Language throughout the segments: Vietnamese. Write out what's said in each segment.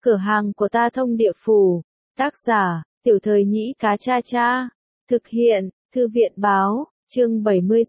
Cửa hàng của ta thông địa phủ. Tác giả, Tiểu Thời Nhĩ Cá Cha Cha. Thực hiện, Thư viện báo, chương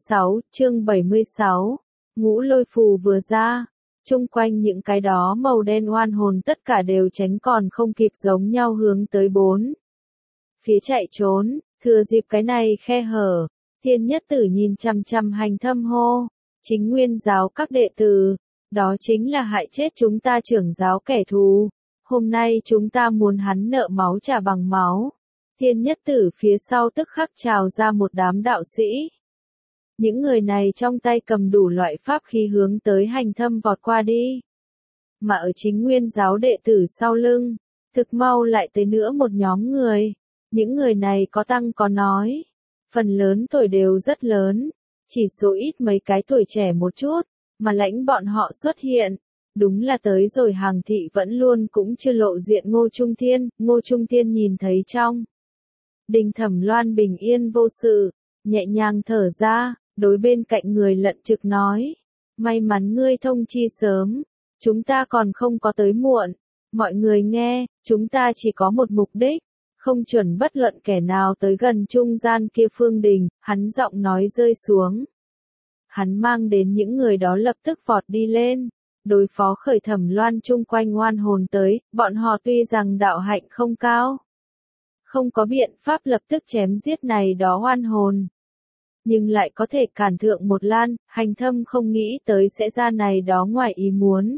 76. Ngũ lôi phù vừa ra. Chung quanh những cái đó màu đen oan hồn tất cả đều tránh còn không kịp giống nhau hướng tới 4 phía chạy trốn, thừa dịp cái này khe hở. Thiên Nhất Tử nhìn chằm chằm Hành Thâm hô. Chính nguyên giáo các đệ tử. Đó chính là hại chết chúng ta trưởng giáo kẻ thù. Hôm nay chúng ta muốn hắn nợ máu trả bằng máu. Thiên Nhất Tử phía sau tức khắc trào ra một đám đạo sĩ. Những người này trong tay cầm đủ loại pháp khí hướng tới Hành Thâm vọt qua đi. Mà ở chính nguyên giáo đệ tử sau lưng, thực mau lại tới nữa một nhóm người. Những người này có tăng có nói. Phần lớn tuổi đều rất lớn. Chỉ số ít mấy cái tuổi trẻ một chút, mà lãnh bọn họ xuất hiện. Đúng là tới rồi Hàng thị vẫn luôn cũng chưa lộ diện Ngô Trung Thiên nhìn thấy trong đình Thẩm Loan bình yên vô sự, nhẹ nhàng thở ra, đối bên cạnh người Lận Trực nói. May mắn ngươi thông chi sớm, chúng ta còn không có tới muộn. Mọi người nghe, chúng ta chỉ có một mục đích, không chuẩn bất luận kẻ nào tới gần trung gian kia phương đình, hắn giọng nói rơi xuống. Hắn mang đến những người đó lập tức vọt đi lên. Đối phó khởi Thẩm Loan chung quanh oan hồn tới, bọn họ tuy rằng đạo hạnh không cao, không có biện pháp lập tức chém giết này đó oan hồn, nhưng lại có thể cản thượng một lan. Hành Thâm không nghĩ tới sẽ ra này đó ngoài ý muốn.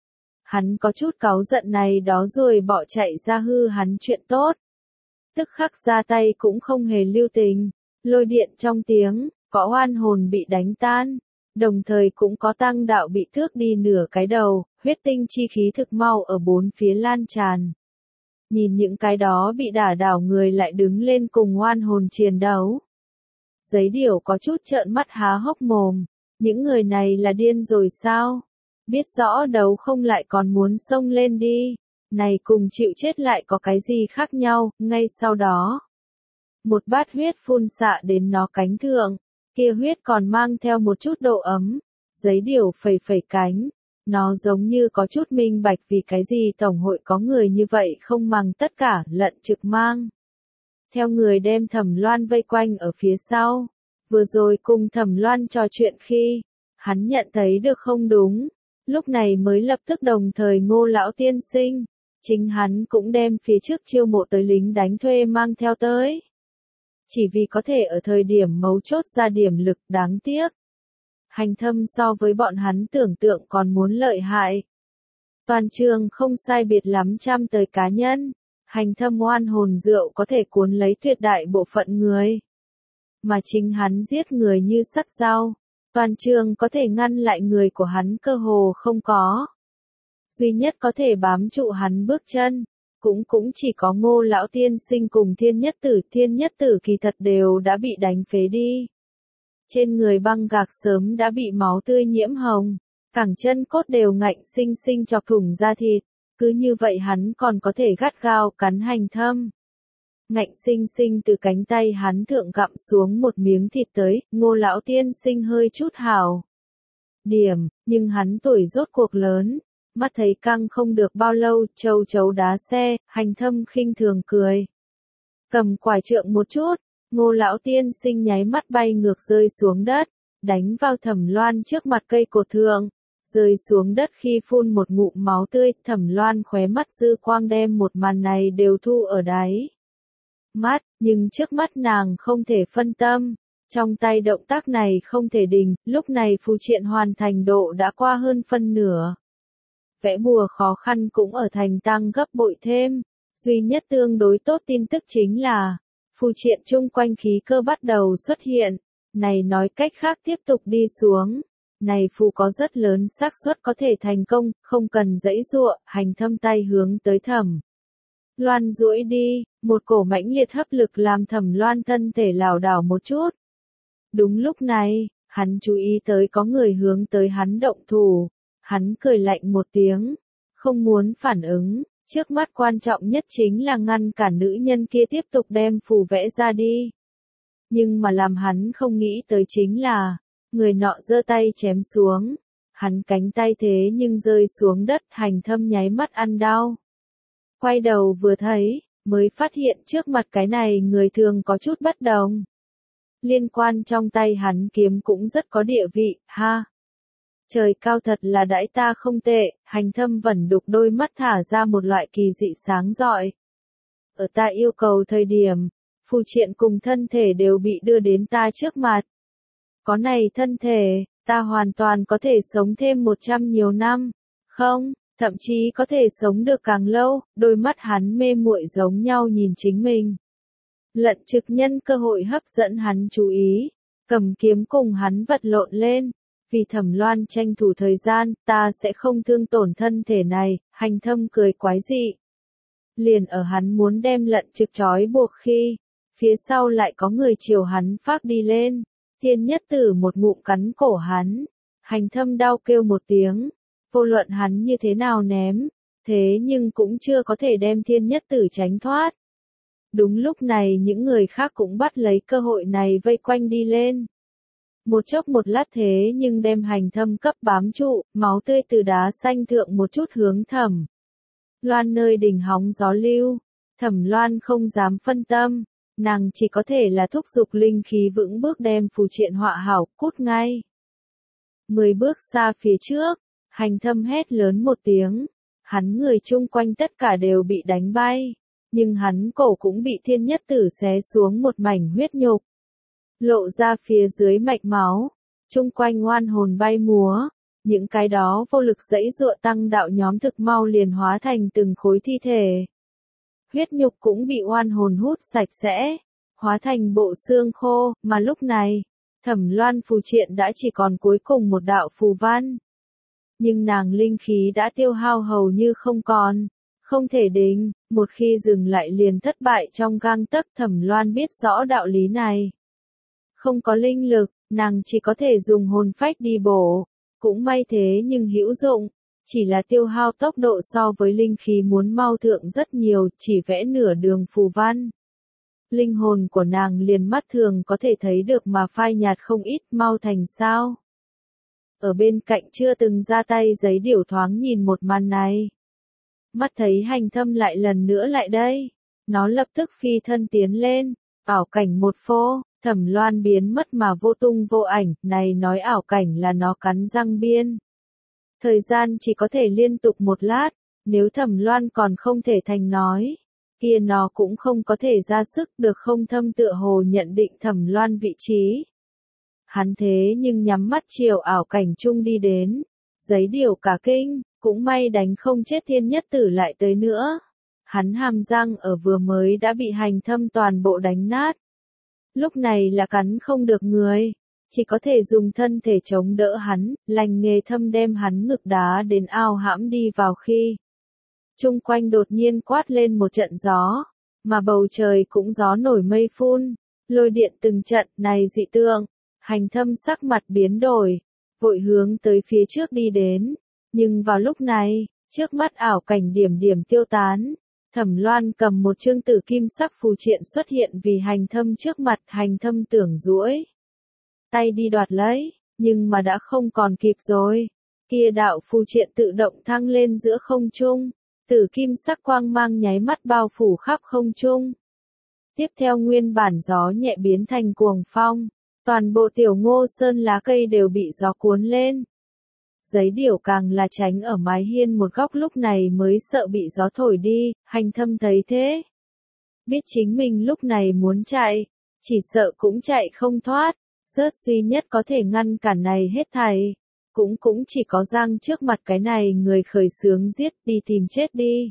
Hắn có chút cáu giận này đó rồi bỏ chạy ra hư hắn chuyện tốt. Tức khắc ra tay cũng không hề lưu tình, lôi điện trong tiếng, có oan hồn bị đánh tan. Đồng thời cũng có tăng đạo bị thước đi nửa cái đầu, huyết tinh chi khí thực mau ở 4 phía lan tràn. Nhìn những cái đó bị đả đảo người lại đứng lên cùng oan hồn chiến đấu. Giấy Điểu có chút trợn mắt há hốc mồm, những người này là điên rồi sao? Biết rõ đấu không lại còn muốn xông lên đi, này cùng chịu chết lại có cái gì khác nhau. Ngay sau đó, một bát huyết phun xạ đến nó cánh thượng. Kia huyết còn mang theo một chút độ ấm. Giấy Điểu phẩy phẩy cánh. Nó giống như có chút minh bạch vì cái gì tổng hội có người như vậy không màng tất cả. Lận Trực mang theo người đem Thẩm Loan vây quanh ở phía sau. Vừa rồi cùng Thẩm Loan trò chuyện khi hắn nhận thấy được không đúng, lúc này mới lập tức đồng thời Ngô lão tiên sinh. Chính hắn cũng đem phía trước chiêu mộ tới lính đánh thuê mang theo tới. Chỉ vì có thể ở thời điểm mấu chốt ra điểm lực. Đáng tiếc, Hành Thâm so với bọn hắn tưởng tượng còn muốn lợi hại. Toàn trường không sai biệt lắm trăm tới cá nhân. Hành Thâm oan hồn rượu có thể cuốn lấy tuyệt đại bộ phận người. Mà chính hắn giết người như sắt dao. Toàn trường có thể ngăn lại người của hắn cơ hồ không có. Duy nhất có thể bám trụ hắn bước chân. Cũng chỉ có Ngô lão tiên sinh cùng Thiên Nhất Tử. Thiên Nhất Tử kỳ thật đều đã bị đánh phế đi. Trên người băng gạc sớm đã bị máu tươi nhiễm hồng. Cẳng chân cốt đều ngạnh sinh sinh chọc thủng da thịt. Cứ như vậy hắn còn có thể gắt gao cắn Hành Thâm. Ngạnh sinh sinh từ cánh tay hắn thượng gặm xuống một miếng thịt tới. Ngô lão tiên sinh hơi chút hảo điểm, nhưng hắn tuổi rốt cuộc lớn. Mắt thấy căng không được bao lâu, châu chấu đá xe. Hành Thâm khinh thường cười. Cầm quải trượng một chút, Ngô lão tiên sinh nháy mắt bay ngược rơi xuống đất, đánh vào Thẩm Loan trước mặt cây cột thượng, rơi xuống đất khi phun một ngụm máu tươi. Thẩm Loan khóe mắt dư quang đem một màn này đều thu ở đáy mắt, nhưng trước mắt nàng không thể phân tâm. Trong tay động tác này không thể đình, lúc này phù triện hoàn thành độ đã qua hơn phân nửa. Vẽ bùa khó khăn cũng ở thành tăng gấp bội thêm. Duy nhất tương đối tốt tin tức chính là phù triện chung quanh khí cơ bắt đầu xuất hiện. Này nói cách khác tiếp tục đi xuống, này phù có rất lớn xác suất có thể thành công, không cần giãy giụa. Hành Thâm tay hướng tới Thẩm Loan duỗi đi, một cổ mãnh liệt hấp lực làm Thẩm Loan thân thể lảo đảo một chút. Đúng lúc này, hắn chú ý tới có người hướng tới hắn động thủ. Hắn cười lạnh một tiếng, không muốn phản ứng. Trước mắt quan trọng nhất chính là ngăn cản nữ nhân kia tiếp tục đem phù vẽ ra đi. Nhưng mà làm hắn không nghĩ tới chính là, người nọ giơ tay chém xuống. Hắn cánh tay thế nhưng rơi xuống đất. Hành Thâm nháy mắt ăn đau. Quay đầu vừa thấy, mới phát hiện trước mặt cái này người thường có chút bất đồng. Liên quan trong tay hắn kiếm cũng rất có địa vị, ha. Trời cao thật là đãi ta không tệ, Hành Thâm vẩn đục đôi mắt thả ra một loại kỳ dị sáng rọi. Ở ta yêu cầu thời điểm, phù triện cùng thân thể đều bị đưa đến ta trước mặt. Có này thân thể, ta hoàn toàn có thể sống thêm 100 nhiều năm, không, thậm chí có thể sống được càng lâu, đôi mắt hắn mê muội giống nhau nhìn chính mình. Lận Trực nhân cơ hội hấp dẫn hắn chú ý, cầm kiếm cùng hắn vật lộn lên. Vì Thẩm Loan tranh thủ thời gian, ta sẽ không thương tổn thân thể này, Hành Thâm cười quái dị. Liền ở hắn muốn đem Lận Trực trói buộc khi, phía sau lại có người chiều hắn phát đi lên, Thiên Nhất Tử một ngụm cắn cổ hắn, Hành Thâm đau kêu một tiếng, vô luận hắn như thế nào ném, thế nhưng cũng chưa có thể đem Thiên Nhất Tử tránh thoát. Đúng lúc này những người khác cũng bắt lấy cơ hội này vây quanh đi lên. Một chốc một lát thế nhưng đem Hành Thâm cấp bám trụ, máu tươi từ đá xanh thượng một chút hướng Thẩm Loan nơi đỉnh hóng gió lưu. Thẩm Loan không dám phân tâm, nàng chỉ có thể là thúc giục linh khí vững bước đem phù triện họa hảo, cút ngay. 10 bước xa phía trước, Hành Thâm hét lớn một tiếng, hắn người chung quanh tất cả đều bị đánh bay, nhưng hắn cổ cũng bị Thiên Nhất Tử xé xuống một mảnh huyết nhục. Lộ ra phía dưới mạch máu, chung quanh oan hồn bay múa, những cái đó vô lực dãy dụa tăng đạo nhóm thực mau liền hóa thành từng khối thi thể. Huyết nhục cũng bị oan hồn hút sạch sẽ, hóa thành bộ xương khô, mà lúc này, Thẩm Loan phù triện đã chỉ còn cuối cùng một đạo phù văn. Nhưng nàng linh khí đã tiêu hao hầu như không còn, không thể định, một khi dừng lại liền thất bại trong gang tấc. Thẩm Loan biết rõ đạo lý này. Không có linh lực, nàng chỉ có thể dùng hồn phách đi bổ, cũng may thế nhưng hữu dụng, chỉ là tiêu hao tốc độ so với linh khí muốn mau thượng rất nhiều, chỉ vẽ nửa đường phù văn. Linh hồn của nàng liền mắt thường có thể thấy được mà phai nhạt không ít, mau thành sao. Ở bên cạnh chưa từng ra tay giấy điểu thoáng nhìn một màn này. Mắt thấy Hành Thâm lại lần nữa lại đây, nó lập tức phi thân tiến lên, ảo cảnh một phô. Thẩm Loan biến mất mà vô tung vô ảnh, này nói ảo cảnh là nó cắn răng biên. Thời gian chỉ có thể liên tục một lát, nếu Thẩm Loan còn không thể thành nói, kia nó cũng không có thể ra sức được. Không Thâm tựa hồ nhận định Thẩm Loan vị trí. Hắn thế nhưng nhắm mắt chiều ảo cảnh chung đi đến, giấy điểu cả kinh, cũng may đánh không chết Thiên Nhất Tử lại tới nữa. Hắn hàm răng ở vừa mới đã bị Hành Thâm toàn bộ đánh nát. Lúc này là cắn không được người, chỉ có thể dùng thân thể chống đỡ hắn, lành nghề Thâm đem hắn ngực đá đến ao hãm đi vào khi. Chung quanh đột nhiên quát lên một trận gió, mà bầu trời cũng gió nổi mây phun, lôi điện từng trận. Này dị tượng, Hành Thâm sắc mặt biến đổi, vội hướng tới phía trước đi đến, nhưng vào lúc này, trước mắt ảo cảnh điểm điểm tiêu tán. Thẩm Loan cầm một chương tử kim sắc phù triện xuất hiện vì Hành Thâm trước mặt. Hành Thâm tưởng duỗi tay đi đoạt lấy, nhưng mà đã không còn kịp rồi. Kia đạo phù triện tự động thăng lên giữa không trung, tử kim sắc quang mang nháy mắt bao phủ khắp không trung. Tiếp theo nguyên bản gió nhẹ biến thành cuồng phong, toàn bộ Tiểu Ngô Sơn lá cây đều bị gió cuốn lên. Giấy điểu càng là tránh ở mái hiên một góc, lúc này mới sợ bị gió thổi đi. Hành Thâm thấy thế, biết chính mình lúc này muốn chạy, chỉ sợ cũng chạy không thoát, rớt duy nhất có thể ngăn cản này hết thảy, cũng chỉ có Giang trước mặt cái này người khởi xướng giết, đi tìm chết đi.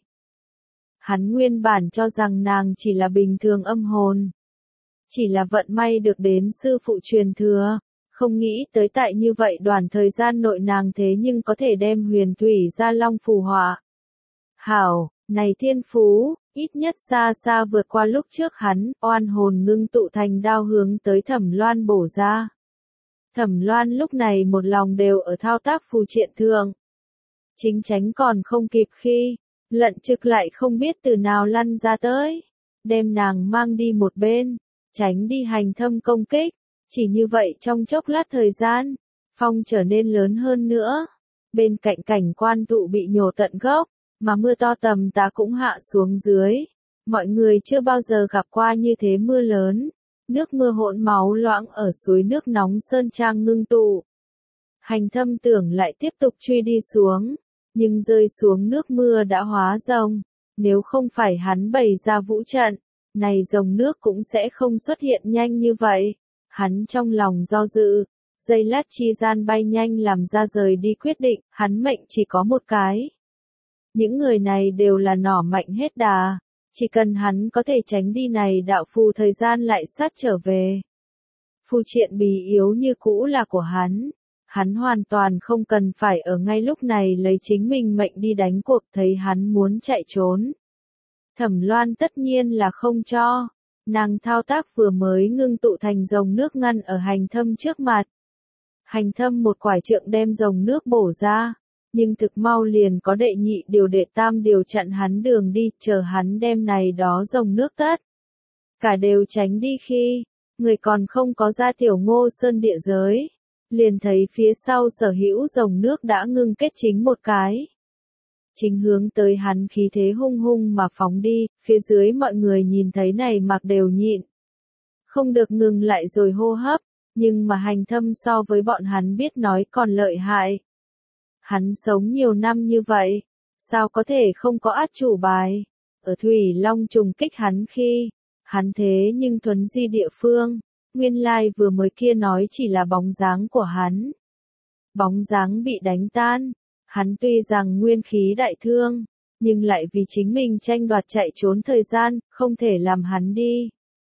Hắn nguyên bản cho rằng nàng chỉ là bình thường âm hồn, chỉ là vận may được đến sư phụ truyền thừa. Không nghĩ tới tại như vậy đoạn thời gian nội nàng thế nhưng có thể đem huyền thủy gia long phù họa. Hảo, này thiên phú, ít nhất xa xa vượt qua lúc trước hắn. Oan hồn ngưng tụ thành đao hướng tới Thẩm Loan bổ ra. Thẩm Loan lúc này một lòng đều ở thao tác phù triện thượng. Chính tránh còn không kịp khi, Lận Trực lại không biết từ nào lăn ra tới, đem nàng mang đi một bên, tránh đi Hành Thâm công kích. Chỉ như vậy trong chốc lát thời gian, phong trở nên lớn hơn nữa. Bên cạnh cảnh quan tụ bị nhổ tận gốc, mà mưa to tầm tã cũng hạ xuống dưới. Mọi người chưa bao giờ gặp qua như thế mưa lớn. Nước mưa hỗn máu loãng ở suối nước nóng Sơn Trang ngưng tụ. Hành Thâm tưởng lại tiếp tục truy đi xuống, nhưng rơi xuống nước mưa đã hóa rồng. Nếu không phải hắn bày ra vũ trận, này rồng nước cũng sẽ không xuất hiện nhanh như vậy. Hắn trong lòng do dự, giây lát chi gian bay nhanh làm ra rời đi quyết định, hắn mệnh chỉ có một cái. Những người này đều là nỏ mạnh hết đà, chỉ cần hắn có thể tránh đi này đạo phù thời gian lại sát trở về. Phù triện bí yếu như cũ là của hắn hoàn toàn không cần phải ở ngay lúc này lấy chính mình mệnh đi đánh cuộc, thấy hắn muốn chạy trốn. Thẩm Loan tất nhiên là không cho, nàng thao tác vừa mới ngưng tụ thành rồng nước ngăn ở Hành Thâm trước mặt. Hành Thâm một quải trượng đem rồng nước bổ ra, nhưng thực mau liền có đệ nhị điều đệ tam điều chặn hắn đường đi, chờ hắn đem này đó rồng nước tất. Cả đều tránh đi khi, người còn không có ra Tiểu Ngô Sơn địa giới, liền thấy phía sau sở hữu rồng nước đã ngưng kết chính một cái. Chính hướng tới hắn khí thế hung hung mà phóng đi, phía dưới mọi người nhìn thấy này mặc đều nhịn. Không được ngừng lại rồi hô hấp, nhưng mà Hành Thâm so với bọn hắn biết nói còn lợi hại. Hắn sống nhiều năm như vậy, sao có thể không có át chủ bài. Ở Thủy Long trùng kích hắn khi, hắn thế nhưng thuấn di địa phương, nguyên lai vừa mới kia nói chỉ là bóng dáng của hắn. Bóng dáng bị đánh tan, hắn tuy rằng nguyên khí đại thương, nhưng lại vì chính mình tranh đoạt chạy trốn thời gian, không thể làm hắn đi.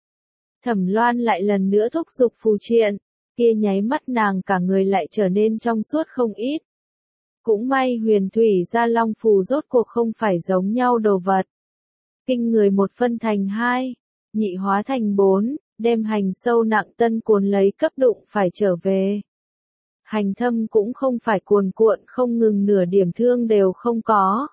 Thẩm Loan lại lần nữa thúc giục phù triện, kia nháy mắt nàng cả người lại trở nên trong suốt không ít. Cũng may huyền thủy gia long phù rốt cuộc không phải giống nhau đồ vật. Kinh người một phân thành hai, nhị hóa thành bốn, đem hành sâu nặng tân cuốn lấy cấp đụng phải trở về. Hành Thâm cũng không phải cuồn cuộn không ngừng, nửa điểm thương đều không có.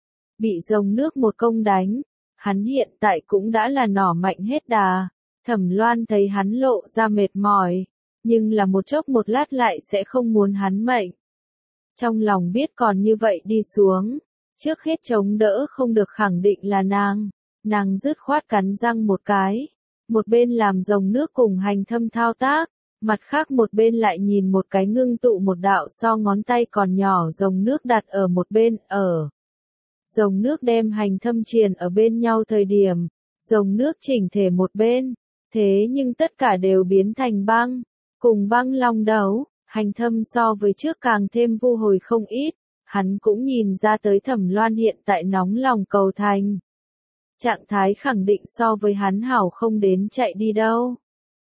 Bị rồng nước một công đánh, hắn hiện tại cũng đã là nỏ mạnh hết đà. Thẩm Loan thấy hắn lộ ra mệt mỏi, nhưng là một chốc một lát lại sẽ không muốn hắn mệnh. Trong lòng biết còn như vậy đi xuống, trước hết chống đỡ không được khẳng định là nàng dứt khoát cắn răng một cái, một bên làm rồng nước cùng Hành Thâm thao tác, mặt khác một bên lại nhìn một cái ngưng tụ một đạo so ngón tay còn nhỏ rồng nước đặt ở một bên, ở. Rồng nước đem Hành Thâm triền ở bên nhau thời điểm, rồng nước chỉnh thể một bên, thế nhưng tất cả đều biến thành băng, cùng băng long đấu. Hành Thâm so với trước càng thêm vu hồi không ít, hắn cũng nhìn ra tới Thẩm Loan hiện tại nóng lòng cầu thành. Trạng thái khẳng định so với hắn hảo không đến chạy đi đâu.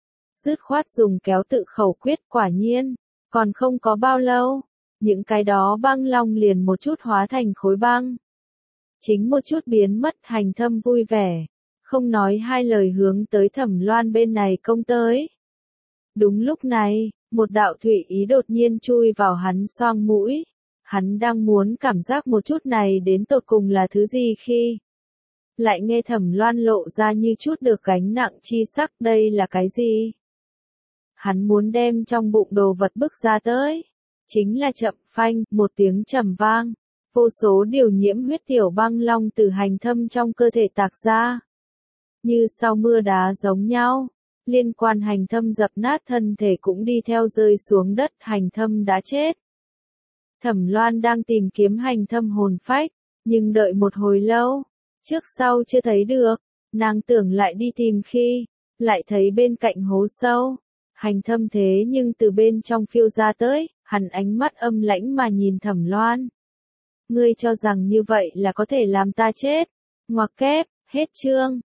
Dứt khoát dùng kéo tự khẩu quyết, quả nhiên, còn không có bao lâu, những cái đó băng long liền một chút hóa thành khối băng. Chính một chút biến mất. Hành Thâm vui vẻ, không nói hai lời hướng tới Thẩm Loan bên này công tới. Đúng lúc này, một đạo thủy ý đột nhiên chui vào hắn xoang mũi. Hắn đang muốn cảm giác một chút này đến tột cùng là thứ gì khi lại nghe Thẩm Loan lộ ra như chút được gánh nặng chi sắc, đây là cái gì? Hắn muốn đem trong bụng đồ vật bức ra tới. Chính là chậm phanh, một tiếng trầm vang. Vô số điều nhiễm huyết tiểu băng long từ Hành Thâm trong cơ thể tạc ra. Như sau mưa đá giống nhau. Liên quan Hành Thâm dập nát thân thể cũng đi theo rơi xuống đất, Hành Thâm đã chết. Thẩm Loan đang tìm kiếm Hành Thâm hồn phách, nhưng đợi một hồi lâu, trước sau chưa thấy được, nàng tưởng lại đi tìm khi, lại thấy bên cạnh hố sâu, Hành Thâm thế nhưng từ bên trong phiêu ra tới, hắn ánh mắt âm lãnh mà nhìn Thẩm Loan. Ngươi cho rằng như vậy là có thể làm ta chết? Ngoặc kép, hết chương.